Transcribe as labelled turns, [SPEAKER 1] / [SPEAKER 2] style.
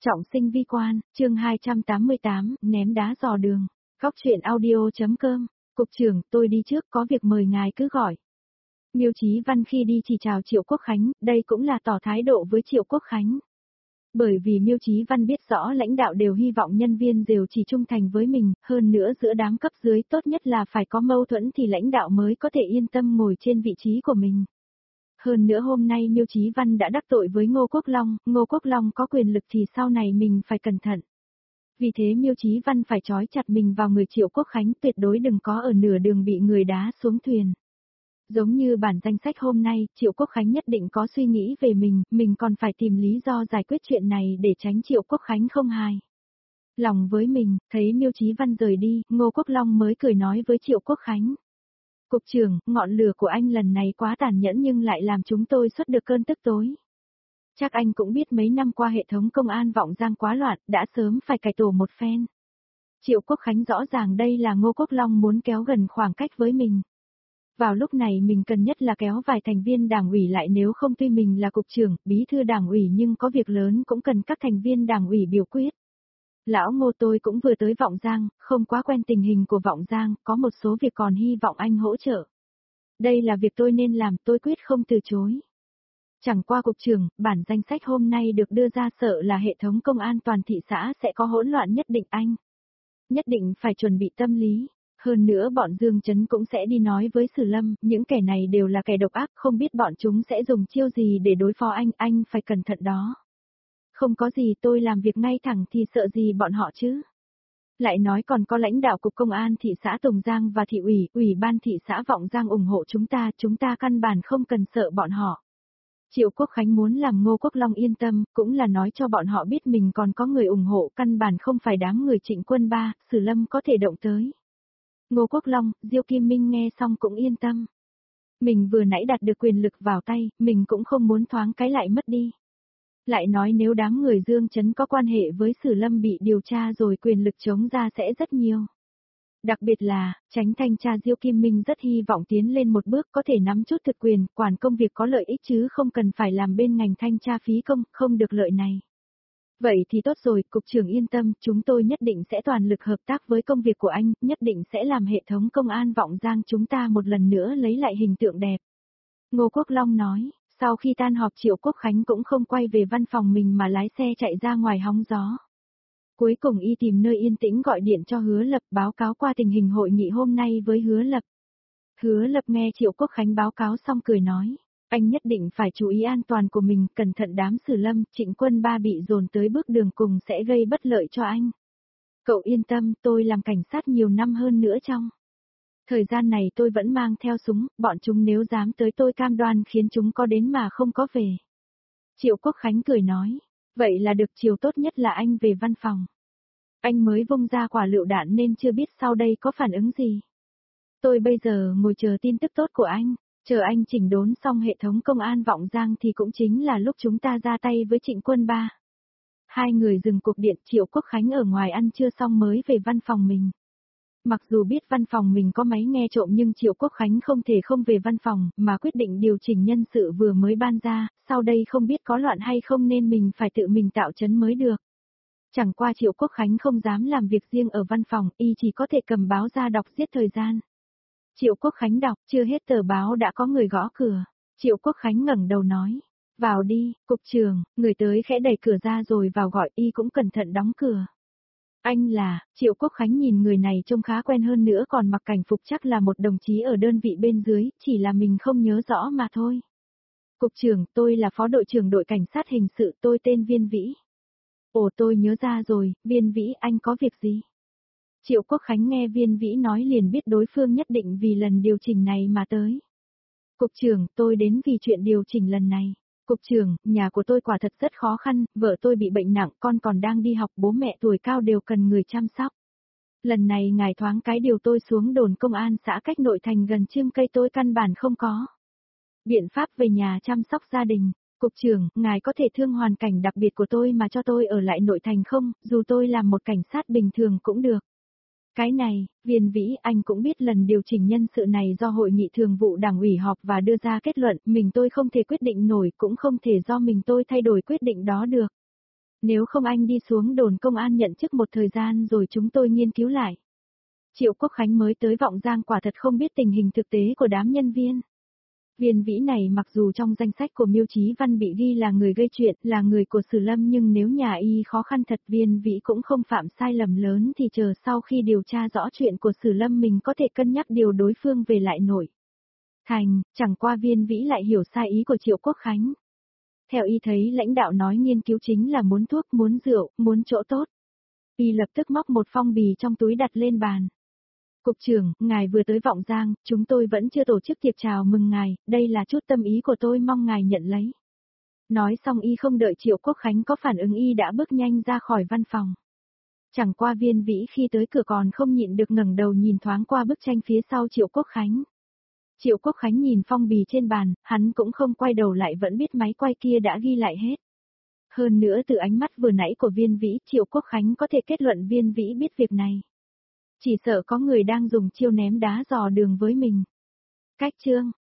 [SPEAKER 1] Trọng sinh vi quan, chương 288, ném đá dò đường. Góc truyện audio.com. Cục trưởng, tôi đi trước, có việc mời ngài cứ gọi. Miêu Chí Văn khi đi chỉ chào Triệu Quốc Khánh, đây cũng là tỏ thái độ với Triệu Quốc Khánh. Bởi vì Miêu Chí Văn biết rõ lãnh đạo đều hy vọng nhân viên đều chỉ trung thành với mình, hơn nữa giữa đám cấp dưới tốt nhất là phải có mâu thuẫn thì lãnh đạo mới có thể yên tâm ngồi trên vị trí của mình. Hơn nữa hôm nay Miêu Chí Văn đã đắc tội với Ngô Quốc Long có quyền lực thì sau này mình phải cẩn thận. Vì thế Miêu Chí Văn phải trói chặt mình vào người Triệu Quốc Khánh, tuyệt đối đừng có ở nửa đường bị người đá xuống thuyền. Giống như bản danh sách hôm nay, Triệu Quốc Khánh nhất định có suy nghĩ về mình còn phải tìm lý do giải quyết chuyện này để tránh Triệu Quốc Khánh không hài lòng với mình. Thấy Miêu Chí Văn rời đi, Ngô Quốc Long mới cười nói với Triệu Quốc Khánh. Cục trưởng, ngọn lửa của anh lần này quá tàn nhẫn nhưng lại làm chúng tôi xuất được cơn tức tối. Chắc anh cũng biết mấy năm qua hệ thống công an Vọng Giang quá loạn, đã sớm phải cải tổ một phen. Triệu Quốc Khánh rõ ràng đây là Ngô Quốc Long muốn kéo gần khoảng cách với mình. Vào lúc này mình cần nhất là kéo vài thành viên đảng ủy lại, nếu không tuy mình là cục trưởng, bí thư đảng ủy nhưng có việc lớn cũng cần các thành viên đảng ủy biểu quyết. Lão Ngô, tôi cũng vừa tới Vọng Giang, không quá quen tình hình của Vọng Giang, có một số việc còn hy vọng anh hỗ trợ. Đây là việc tôi nên làm, tôi quyết không từ chối. Chẳng qua cục trưởng, bản danh sách hôm nay được đưa ra sợ là hệ thống công an toàn thị xã sẽ có hỗn loạn nhất định anh. Nhất định phải chuẩn bị tâm lý. Hơn nữa bọn Dương Chấn cũng sẽ đi nói với Sử Lâm, những kẻ này đều là kẻ độc ác, không biết bọn chúng sẽ dùng chiêu gì để đối phó anh phải cẩn thận đó. Không có gì, tôi làm việc ngay thẳng thì sợ gì bọn họ chứ. Lại nói còn có lãnh đạo cục công an thị xã Tùng Giang và thị ủy ban thị xã Vọng Giang ủng hộ chúng ta căn bản không cần sợ bọn họ. Triệu Quốc Khánh muốn làm Ngô Quốc Long yên tâm, cũng là nói cho bọn họ biết mình còn có người ủng hộ, căn bản không phải đám người Trịnh Quân Ba, Sử Lâm có thể động tới. Ngô Quốc Long, Diêu Kim Minh nghe xong cũng yên tâm. Mình vừa nãy đạt được quyền lực vào tay, mình cũng không muốn thoáng cái lại mất đi. Lại nói nếu đám người Dương Chấn có quan hệ với Sử Lâm bị điều tra rồi quyền lực chống ra sẽ rất nhiều. Đặc biệt là, Chánh thanh tra Diêu Kim Minh rất hy vọng tiến lên một bước, có thể nắm chút thực quyền, quản công việc có lợi ích chứ không cần phải làm bên ngành thanh tra phí công, không được lợi này. Vậy thì tốt rồi, cục trưởng yên tâm, chúng tôi nhất định sẽ toàn lực hợp tác với công việc của anh, nhất định sẽ làm hệ thống công an Vọng Giang chúng ta một lần nữa lấy lại hình tượng đẹp. Ngô Quốc Long nói, sau khi tan họp Triệu Quốc Khánh cũng không quay về văn phòng mình mà lái xe chạy ra ngoài hóng gió. Cuối cùng y tìm nơi yên tĩnh gọi điện cho Hứa Lập báo cáo qua tình hình hội nghị hôm nay với Hứa Lập. Hứa Lập nghe Triệu Quốc Khánh báo cáo xong cười nói, anh nhất định phải chú ý an toàn của mình, cẩn thận đám Sử Lâm, Trịnh Quân Ba bị dồn tới bước đường cùng sẽ gây bất lợi cho anh. Cậu yên tâm, tôi làm cảnh sát nhiều năm hơn nữa trong thời gian này tôi vẫn mang theo súng, bọn chúng nếu dám tới tôi cam đoan khiến chúng có đến mà không có về. Triệu Quốc Khánh cười nói, vậy là được, chiều tốt nhất là anh về văn phòng. Anh mới vung ra quả lựu đạn nên chưa biết sau đây có phản ứng gì. Tôi bây giờ ngồi chờ tin tức tốt của anh, chờ anh chỉnh đốn xong hệ thống công an Vọng Giang thì cũng chính là lúc chúng ta ra tay với Trịnh Quân Ba. Hai người dừng cuộc điện, Triệu Quốc Khánh ở ngoài ăn trưa xong mới về văn phòng mình. Mặc dù biết văn phòng mình có máy nghe trộm nhưng Triệu Quốc Khánh không thể không về văn phòng, mà quyết định điều chỉnh nhân sự vừa mới ban ra, sau đây không biết có loạn hay không nên mình phải tự mình tạo chấn mới được. Chẳng qua Triệu Quốc Khánh không dám làm việc riêng ở văn phòng, y chỉ có thể cầm báo ra đọc giết thời gian. Triệu Quốc Khánh đọc, chưa hết tờ báo đã có người gõ cửa. Triệu Quốc Khánh ngẩng đầu nói, vào đi, cục trưởng, người tới khẽ đẩy cửa ra rồi vào gọi, y cũng cẩn thận đóng cửa. Anh là, Triệu Quốc Khánh nhìn người này trông khá quen, hơn nữa còn mặc cảnh phục, chắc là một đồng chí ở đơn vị bên dưới, chỉ là mình không nhớ rõ mà thôi. Cục trưởng, tôi là phó đội trưởng đội cảnh sát hình sự, tôi tên Viên Vĩ. Ồ, tôi nhớ ra rồi, Viên Vĩ, anh có việc gì? Triệu Quốc Khánh nghe Viên Vĩ nói liền biết đối phương nhất định vì lần điều chỉnh này mà tới. Cục trưởng, tôi đến vì chuyện điều chỉnh lần này. Cục trưởng, nhà của tôi quả thật rất khó khăn, vợ tôi bị bệnh nặng, con còn đang đi học, bố mẹ tuổi cao đều cần người chăm sóc. Lần này ngài thoáng cái điều tôi xuống đồn công an xã cách nội thành gần Chương Cây, tôi căn bản không có biện pháp về nhà chăm sóc gia đình. Cục trưởng, ngài có thể thương hoàn cảnh đặc biệt của tôi mà cho tôi ở lại nội thành không, dù tôi làm một cảnh sát bình thường cũng được. Cái này, Viên Vĩ, anh cũng biết lần điều chỉnh nhân sự này do hội nghị thường vụ đảng ủy họp và đưa ra kết luận, mình tôi không thể quyết định nổi, cũng không thể do mình tôi thay đổi quyết định đó được. Nếu không anh đi xuống đồn công an nhận chức một thời gian rồi chúng tôi nghiên cứu lại. Triệu Quốc Khánh mới tới Vọng Giang quả thật không biết tình hình thực tế của đám nhân viên. Viên Vĩ này mặc dù trong danh sách của Miêu Chí Văn bị ghi là người gây chuyện, là người của Sử Lâm, nhưng nếu nhà y khó khăn thật Viên Vĩ cũng không phạm sai lầm lớn thì chờ sau khi điều tra rõ chuyện của Sử Lâm mình có thể cân nhắc điều đối phương về lại nổi. Thành, chẳng qua Viên Vĩ lại hiểu sai ý của Triệu Quốc Khánh. Theo y thấy lãnh đạo nói nghiên cứu chính là muốn thuốc, muốn rượu, muốn chỗ tốt. Y lập tức móc một phong bì trong túi đặt lên bàn. Cục trưởng, ngài vừa tới Vọng Giang, chúng tôi vẫn chưa tổ chức tiệc chào mừng ngài, đây là chút tâm ý của tôi mong ngài nhận lấy. Nói xong y không đợi Triệu Quốc Khánh có phản ứng y đã bước nhanh ra khỏi văn phòng. Chẳng qua Viên Vĩ khi tới cửa còn không nhịn được ngẩng đầu nhìn thoáng qua bức tranh phía sau Triệu Quốc Khánh. Triệu Quốc Khánh nhìn phong bì trên bàn, hắn cũng không quay đầu lại vẫn biết máy quay kia đã ghi lại hết. Hơn nữa từ ánh mắt vừa nãy của Viên Vĩ, Triệu Quốc Khánh có thể kết luận Viên Vĩ biết việc này. Chỉ sợ có người đang dùng chiêu ném đá dò đường với mình. Cách chương